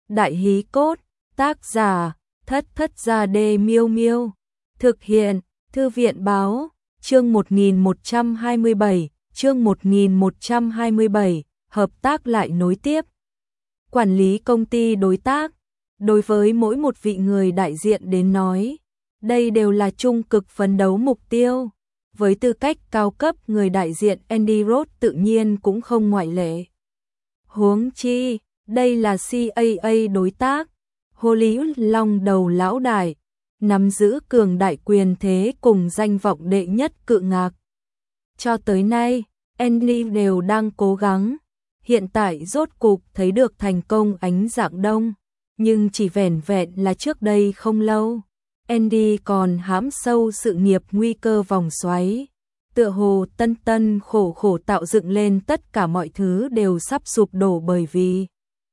Đại hí cốt, tác giả, Thất Thất Gia Đê Miêu Miêu. Thực hiện, Thư viện báo, chương 1127, hợp tác lại nối tiếp. Quản lý công ty đối tác, đối với mỗi một vị người đại diện đến nói, đây đều là trung cực phấn đấu mục tiêu. Với tư cách cao cấp, người đại diện Andy Roth tự nhiên cũng không ngoại lệ. Huống chi, đây là CAA đối tác, Hollywood long đầu lão đại, nắm giữ cường đại quyền thế cùng danh vọng đệ nhất cự ngạc. Cho tới nay, Andy đều đang cố gắng, hiện tại rốt cục thấy được thành công ánh dạng đông, nhưng chỉ vẻn vẹn là trước đây không lâu. Andy còn hãm sâu sự nghiệp nguy cơ vòng xoáy, tựa hồ tân tân khổ khổ tạo dựng lên tất cả mọi thứ đều sắp sụp đổ bởi vì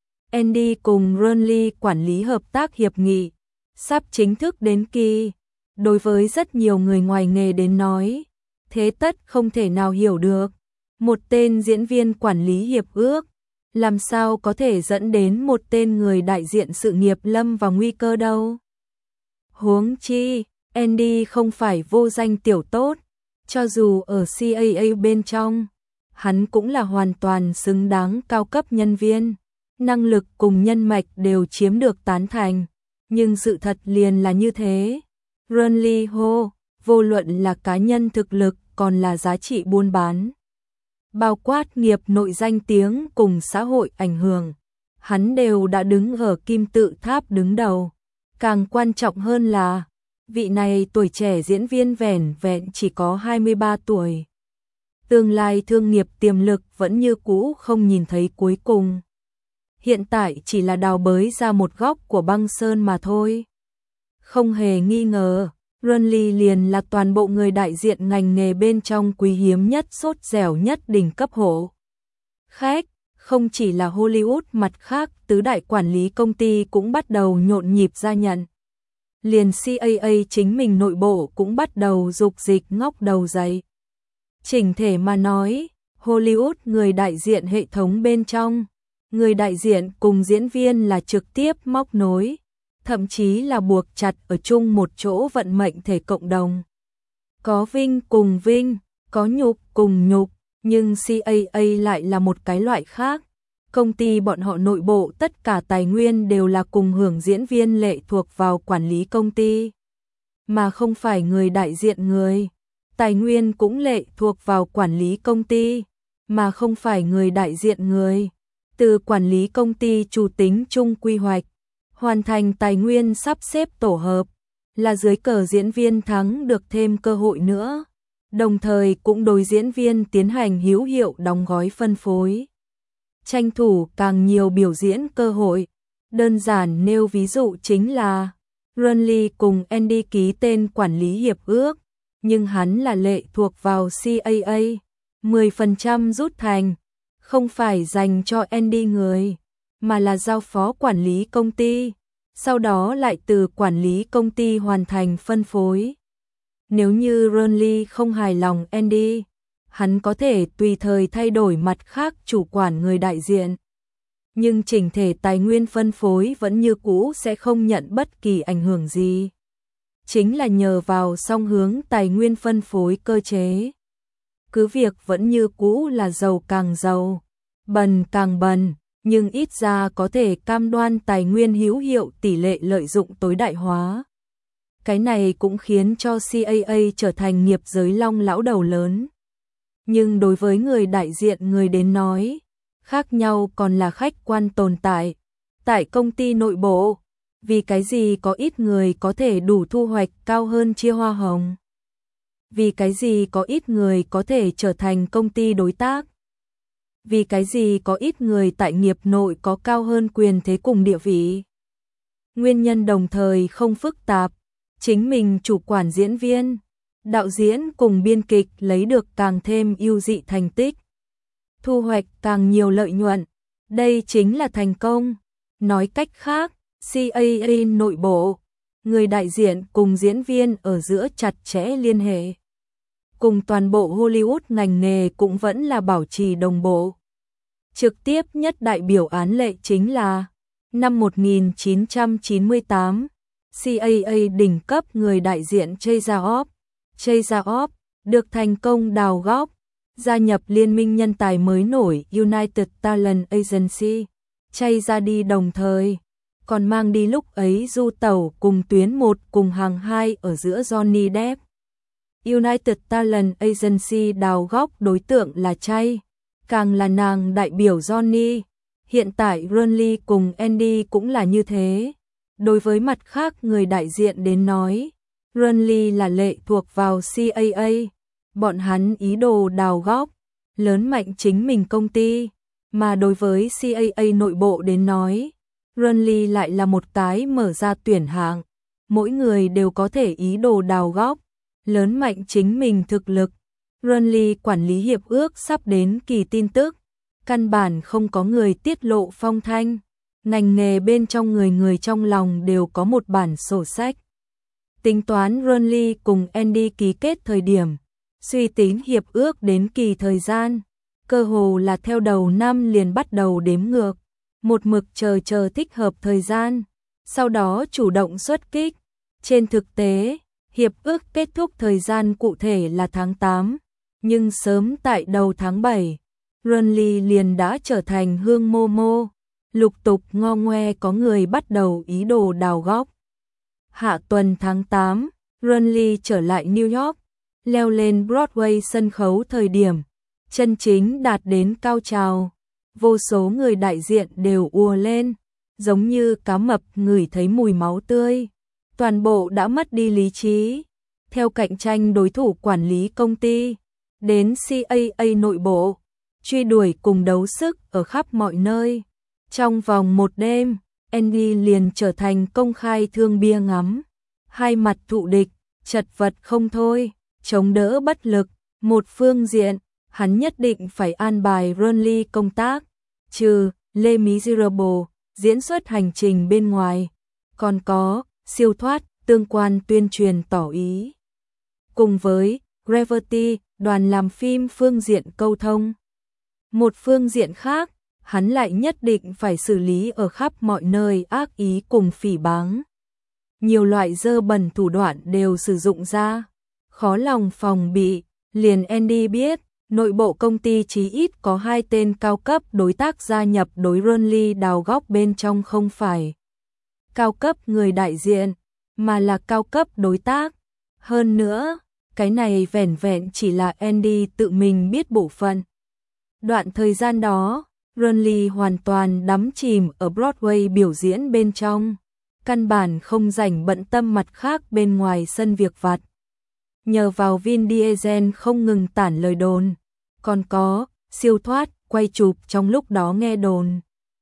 Andy cùng Ronly quản lý hợp tác hiệp nghị sắp chính thức đến kỳ. Đối với rất nhiều người ngoài nghề đến nói, thế tất không thể nào hiểu được, một tên diễn viên quản lý hiệp ước làm sao có thể dẫn đến một tên người đại diện sự nghiệp lâm vào nguy cơ đâu. Huống chi, Andy không phải vô danh tiểu tốt, cho dù ở CAA bên trong, hắn cũng là hoàn toàn xứng đáng cao cấp nhân viên, năng lực cùng nhân mạch đều chiếm được tán thành, nhưng sự thật liền là như thế. Ronly Ho, vô luận là cá nhân thực lực còn là giá trị buôn bán, bao quát nghiệp nội danh tiếng cùng xã hội ảnh hưởng, hắn đều đã đứng ở kim tự tháp đứng đầu. Càng quan trọng hơn là, vị này tuổi trẻ diễn viên vẻn vẹn chỉ có 23 tuổi. Tương lai thương nghiệp tiềm lực vẫn như cũ không nhìn thấy cuối cùng. Hiện tại chỉ là đào bới ra một góc của băng sơn mà thôi. Không hề nghi ngờ, Ronly liền là toàn bộ người đại diện ngành nghề bên trong quý hiếm nhất, sốt dẻo nhất đỉnh cấp hộ khách. Không chỉ là Hollywood, mặt khác tứ đại quản lý công ty cũng bắt đầu nhộn nhịp ra nhận. Liền CAA chính mình nội bộ cũng bắt đầu dục dịch ngóc đầu dậy. Chỉnh thể mà nói, Hollywood người đại diện hệ thống bên trong, người đại diện cùng diễn viên là trực tiếp móc nối, thậm chí là buộc chặt ở chung một chỗ vận mệnh thể cộng đồng. Có vinh cùng vinh, có nhục cùng nhục. Nhưng CAA lại là một cái loại khác. Công ty bọn họ nội bộ tất cả tài nguyên đều là cùng hưởng diễn viên lệ thuộc vào quản lý công ty, mà không phải người đại diện người. Tài nguyên cũng lệ thuộc vào quản lý công ty, mà không phải người đại diện người. Từ quản lý công ty chủ tính chung quy hoạch, hoàn thành tài nguyên sắp xếp tổ hợp, là dưới cờ diễn viên thắng được thêm cơ hội nữa. Đồng thời cũng đối diễn viên tiến hành hữu hiệu đóng gói phân phối, tranh thủ càng nhiều biểu diễn cơ hội. Đơn giản nêu ví dụ chính là Ronly cùng Andy ký tên quản lý hiệp ước, nhưng hắn là lệ thuộc vào CAA, 10% rút thành, không phải dành cho Andy người, mà là giao phó quản lý công ty, sau đó lại từ quản lý công ty hoàn thành phân phối. Nếu như Ronly không hài lòng Andy, hắn có thể tùy thời thay đổi mặt khác chủ quản người đại diện. Nhưng chỉnh thể tài nguyên phân phối vẫn như cũ sẽ không nhận bất kỳ ảnh hưởng gì. Chính là nhờ vào song hướng tài nguyên phân phối cơ chế. Cứ việc vẫn như cũ là giàu càng giàu, bần càng bần, nhưng ít ra có thể cam đoan tài nguyên hữu hiệu tỷ lệ lợi dụng tối đại hóa. Cái này cũng khiến cho CAA trở thành nghiệp giới long lão đầu lớn. Nhưng đối với người đại diện người đến nói, khác nhau còn là khách quan tồn tại. Tại công ty nội bộ, vì cái gì có ít người có thể đủ thu hoạch cao hơn chia hoa hồng? Vì cái gì có ít người có thể trở thành công ty đối tác? Vì cái gì có ít người tại nghiệp nội có cao hơn quyền thế cùng địa vị? Nguyên nhân đồng thời không phức tạp. Chính mình chủ quản diễn viên, đạo diễn cùng biên kịch lấy được càng thêm ưu dị thành tích, thu hoạch càng nhiều lợi nhuận. Đây chính là thành công. Nói cách khác, CAA nội bộ, người đại diện cùng diễn viên ở giữa chặt chẽ liên hệ. Cùng toàn bộ Hollywood ngành nghề cũng vẫn là bảo trì đồng bộ. Trực tiếp nhất đại biểu án lệ chính là Năm 1998, CAA đỉnh cấp người đại diện Chazaoff được thành công đào góc, gia nhập liên minh nhân tài mới nổi United Talent Agency. Chaza đi đồng thời, còn mang đi lúc ấy du tàu cùng tuyến 1 cùng hàng 2 ở giữa Johnny Depp. United Talent Agency đào góc đối tượng là Chay, càng là nàng đại biểu Johnny. Hiện tại Ronly cùng Andy cũng là như thế. Đối với mặt khác người đại diện đến nói, Ronly là lệ thuộc vào CAA. Bọn hắn ý đồ đào góc, lớn mạnh chính mình công ty. Mà đối với CAA nội bộ đến nói, Ronly lại là một cái mở ra tuyển hạng. Mỗi người đều có thể ý đồ đào góc, lớn mạnh chính mình thực lực. Ronly quản lý hiệp ước sắp đến kỳ tin tức. Căn bản không có người tiết lộ phong thanh. Ngành nghề bên trong người trong lòng đều có một bản sổ sách. Tính toán Ronly cùng Andy ký kết thời điểm, suy tính hiệp ước đến kỳ thời gian, cơ hồ là theo đầu năm liền bắt đầu đếm ngược, một mực chờ thích hợp thời gian, sau đó chủ động xuất kích. Trên thực tế, hiệp ước kết thúc thời gian cụ thể là tháng 8, nhưng sớm tại đầu tháng 7, Ronly liền đã trở thành hương Momo, lục tục ngo ngoe có người bắt đầu ý đồ đào góc. Hạ tuần tháng 8, Ronly trở lại New York, leo lên Broadway sân khấu thời điểm chân chính đạt đến cao trào, vô số người đại diện đều ùa lên, giống như cá mập ngửi thấy mùi máu tươi, toàn bộ đã mất đi lý trí. Theo cạnh tranh đối thủ quản lý công ty, đến CAA nội bộ, truy đuổi cùng đấu sức ở khắp mọi nơi. Trong vòng một đêm, Andy liền trở thành công khai thương bia ngắm, hai mặt thụ địch, chật vật không thôi, chống đỡ bất lực. Một phương diện, hắn nhất định phải an bài Ronly công tác, trừ Les Miserables, diễn xuất hành trình bên ngoài, còn có siêu thoát, tương quan tuyên truyền tỏ ý. Cùng với Gravity, đoàn làm phim phương diện câu thông. Một phương diện khác, hắn lại nhất định phải xử lý ở khắp mọi nơi ác ý cùng phỉ báng. Nhiều loại dơ bẩn thủ đoạn đều sử dụng ra, khó lòng phòng bị. Liền Andy biết, nội bộ công ty chí ít có 2 tên cao cấp đối tác gia nhập đối Ronly đào góc bên trong, không phải cao cấp người đại diện, mà là cao cấp đối tác. Hơn nữa, cái này vẻn vẹn chỉ là Andy tự mình biết bộ phận. Đoạn thời gian đó, Ronly hoàn toàn đắm chìm ở Broadway biểu diễn bên trong, căn bản không rảnh bận tâm mặt khác bên ngoài sân việc vặt. Nhờ vào Vin Diesel không ngừng tản lời đồn, còn có siêu thoát quay chụp trong lúc đó nghe đồn.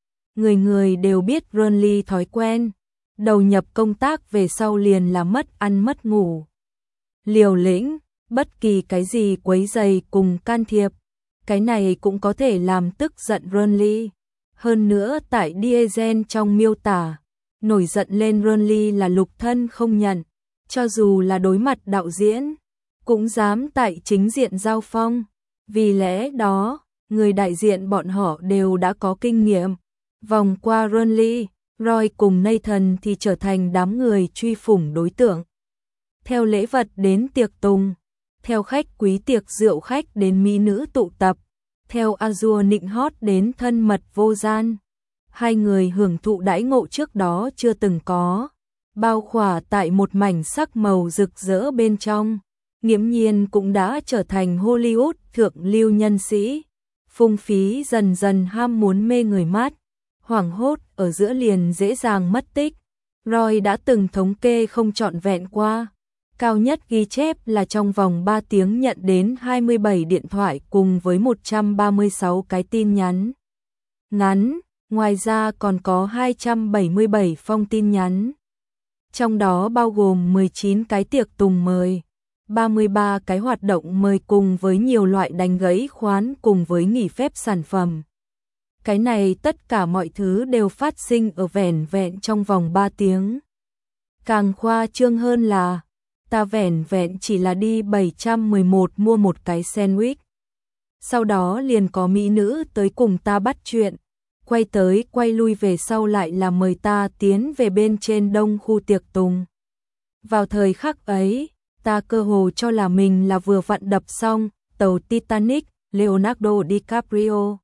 Người đều biết Ronly thói quen, đầu nhập công tác về sau liền là mất ăn mất ngủ. Liều lĩnh, bất kỳ cái gì quấy rầy cùng can thiệp, cái này cũng có thể làm tức giận Ronly. Hơn nữa tại Diesel trong miêu tả, nổi giận lên Ronly là lục thân không nhận, cho dù là đối mặt đạo diễn, cũng dám tại chính diện giao phong. Vì lẽ đó, người đại diện bọn họ đều đã có kinh nghiệm. Vòng qua Ronly, Roy cùng Nathan thì trở thành đám người truy phủng đối tượng. Theo lễ vật đến tiệc tùng, theo khách quý tiệc rượu khách đến mỹ nữ tụ tập, theo Azure nịnh hót đến thân mật vô gian. Hai người hưởng thụ đãi ngộ trước đó chưa từng có, bao khỏa tại một mảnh sắc màu rực rỡ bên trong. Nghiễm nhiên cũng đã trở thành Hollywood thượng lưu nhân sĩ, phung phí dần dần ham muốn mê người mắt, hoảng hốt ở giữa liền dễ dàng mất tích. Roy đã từng thống kê không trọn vẹn qua, cao nhất ghi chép là trong vòng 3 tiếng nhận đến 27 điện thoại cùng với 136 cái tin nhắn ngắn, ngoài ra còn có 277 phong tin nhắn. Trong đó bao gồm 19 cái tiệc tùng mời, 33 cái hoạt động mời cùng với nhiều loại đánh gãy khoán cùng với nghỉ phép sản phẩm. Cái này tất cả mọi thứ đều phát sinh ở vẻn vẹn trong vòng 3 tiếng. Càng khoa trương hơn là, ta vẻn vẹn chỉ là đi 711 mua một cái sandwich. Sau đó liền có mỹ nữ tới cùng ta bắt chuyện. quay tới quay lui về sau lại là mời ta tiến về bên trên đông khu tiệc tùng. Vào thời khắc ấy, ta cơ hồ cho là mình là vừa vặn đập xong tàu Titanic, Leonardo DiCaprio.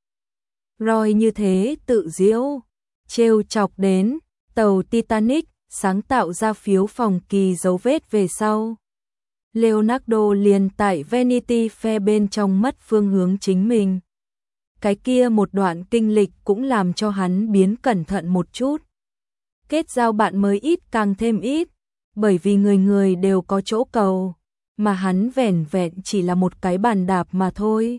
Roy như thế tự giễu, trêu chọc đến, tàu Titanic sáng tạo ra phiếu phòng kỳ dấu vết về sau. Leonardo liền tại Vanity Fair bên trong mất phương hướng chính mình. Cái kia một đoạn kinh lịch cũng làm cho hắn biến cẩn thận một chút. Kết giao bạn mới ít càng thêm ít, bởi vì người người đều có chỗ cầu, mà hắn vẻn vẹn chỉ là một cái bàn đạp mà thôi.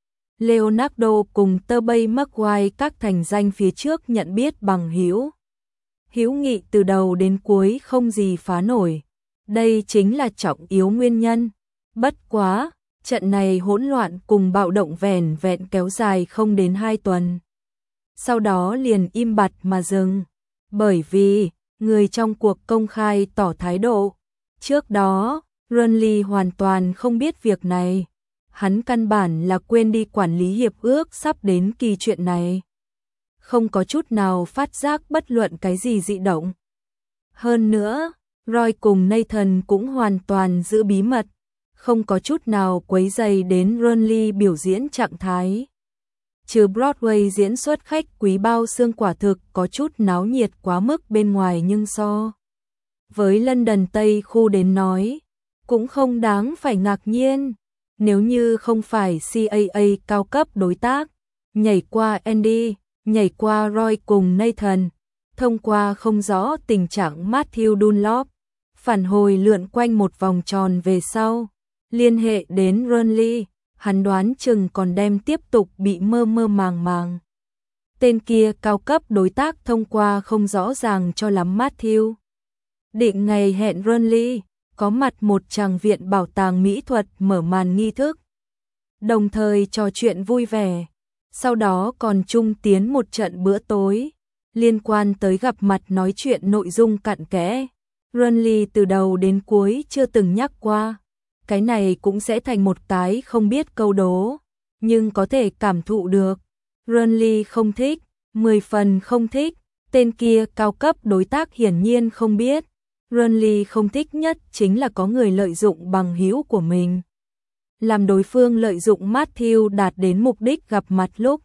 Leonardo cùng Tobey Maguire các thành danh phía trước nhận biết bằng hữu. Hữu nghị từ đầu đến cuối không gì phá nổi. Đây chính là trọng yếu nguyên nhân. Bất quá, trận này hỗn loạn cùng bạo động vẻn vẹn kéo dài không đến 2 tuần. Sau đó liền im bặt mà dừng. Bởi vì, người trong cuộc công khai tỏ thái độ. Trước đó, Runley hoàn toàn không biết việc này. Hắn căn bản là quên đi quản lý hiệp ước sắp đến kỳ chuyện này. Không có chút nào phát giác bất luận cái gì dị động. Hơn nữa, Roy cùng Nathan cũng hoàn toàn giữ bí mật, không có chút nào quấy rầy đến Runley biểu diễn trạng thái. Trừ Broadway diễn xuất khách quý bao xương quả thực có chút náo nhiệt quá mức bên ngoài nhưng so với London Tây khu đến nói, cũng không đáng phải ngạc nhiên. Nếu như không phải CAA cao cấp đối tác, nhảy qua Andy, nhảy qua Roy cùng Nathan, thông qua không rõ tình trạng Matthew Dunlop, phản hồi lượn quanh một vòng tròn về sau, liên hệ đến Runley, hắn đoán chừng còn đem tiếp tục bị mơ mơ màng màng. Tên kia cao cấp đối tác thông qua không rõ ràng cho lắm Matthew. Định ngày hẹn Runley, có mặt một tràng viện bảo tàng mỹ thuật mở màn nghi thức. Đồng thời trò chuyện vui vẻ, sau đó còn chung tiến một trận bữa tối, liên quan tới gặp mặt nói chuyện nội dung cặn kẽ. Runley từ đầu đến cuối chưa từng nhắc qua. Cái này cũng sẽ thành một cái không biết câu đố, nhưng có thể cảm thụ được. Runley không thích, 10 phần không thích, tên kia cao cấp đối tác hiển nhiên không biết. Runley không thích nhất chính là có người lợi dụng bằng hữu của mình. Làm đối phương lợi dụng Matthew đạt đến mục đích gặp mặt lúc.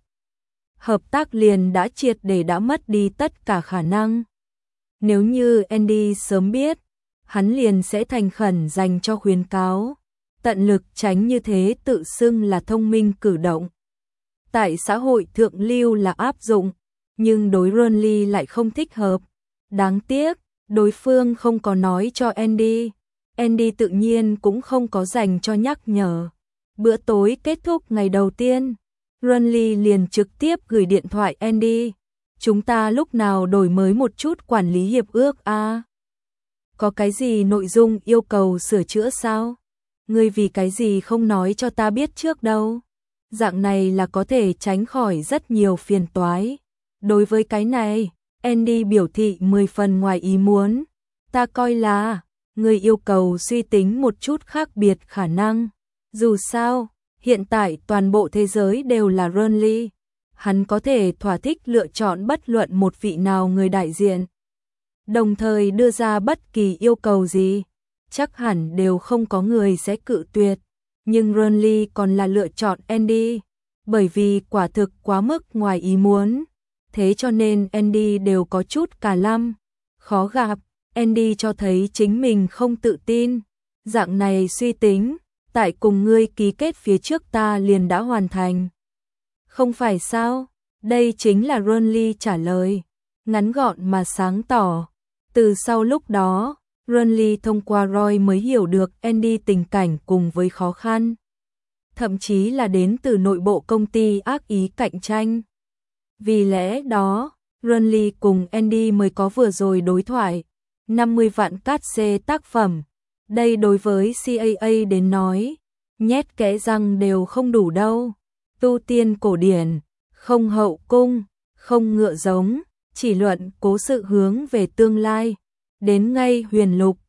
Hợp tác liền đã triệt để đã mất đi tất cả khả năng. Nếu như Andy sớm biết, hắn liền sẽ thành khẩn dành cho khuyến cáo, tận lực tránh như thế tự xưng là thông minh cử động. Tại xã hội thượng lưu là áp dụng, nhưng đối Runley lại không thích hợp. Đáng tiếc, đối phương không có nói cho Andy. Andy tự nhiên cũng không có dành cho nhắc nhở. Bữa tối kết thúc ngày đầu tiên, Runley liền trực tiếp gửi điện thoại Andy. Chúng ta lúc nào đổi mới một chút quản lý hiệp ước a? Có cái gì nội dung yêu cầu sửa chữa sao? Ngươi vì cái gì không nói cho ta biết trước đâu? Dạng này là có thể tránh khỏi rất nhiều phiền toái. Đối với cái này, Andy biểu thị 10 phần ngoài ý muốn. Ta coi là, ngươi yêu cầu suy tính một chút khác biệt khả năng. Dù sao, hiện tại toàn bộ thế giới đều là Runley. Hắn có thể thỏa thích lựa chọn bất luận một vị nào người đại diện. Đồng thời đưa ra bất kỳ yêu cầu gì, chắc hẳn đều không có người sẽ cự tuyệt. Nhưng Runley còn là lựa chọn Andy, bởi vì quả thực quá mức ngoài ý muốn. Thế cho nên Andy đều có chút cả lăm. Khó gặp, Andy cho thấy chính mình không tự tin. Dạng này suy tính, tại cùng ngươi ký kết phía trước ta liền đã hoàn thành. Không phải sao? Đây chính là Runley trả lời, ngắn gọn mà sáng tỏ. Từ sau lúc đó, Runley thông qua Roy mới hiểu được Andy tình cảnh cùng với khó khăn. Thậm chí là đến từ nội bộ công ty ác ý cạnh tranh. Vì lẽ đó, Runley cùng Andy mới có vừa rồi đối thoại. 50 vạn cát xê tác phẩm. Đây đối với CAA đến nói, nhét kẽ răng đều không đủ đâu. Tu tiên cổ điển, không hậu cung, không ngựa giống, chỉ luận cố sự hướng về tương lai. Đến ngay huyền lục,